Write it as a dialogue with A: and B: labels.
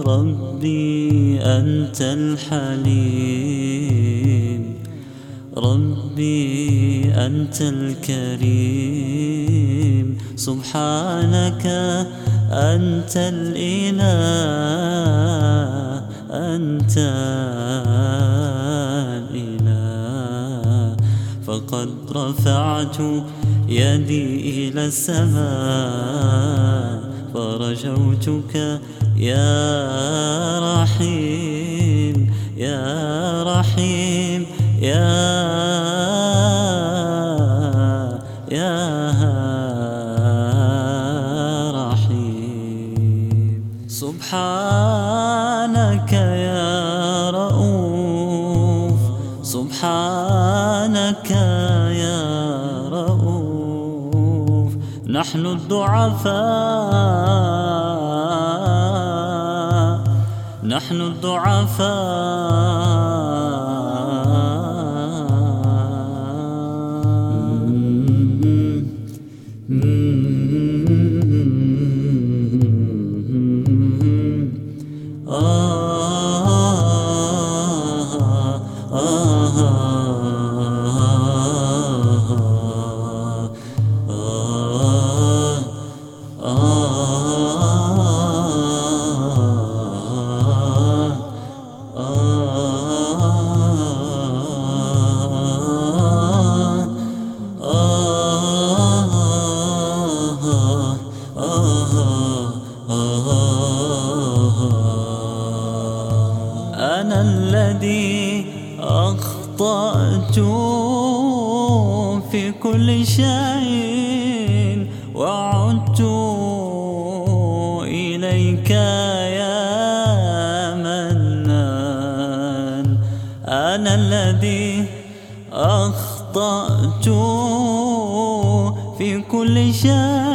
A: ربي أنت الحليم، ربي أنت الكريم، سبحانك أنت الإله، أنت الإله. فقد رفعت يدي إلى السماء فرجوتك يا رحيم، يا رحيم، يا رحيم. سبحانك يا رؤوف، سبحانك يا رؤوف. نحن الضعفاء، نحن الضعفاء. أنا الذي أخطأت في كل شيء وعدت إليك يا منان. أنا الذي أخطأت في كل شيء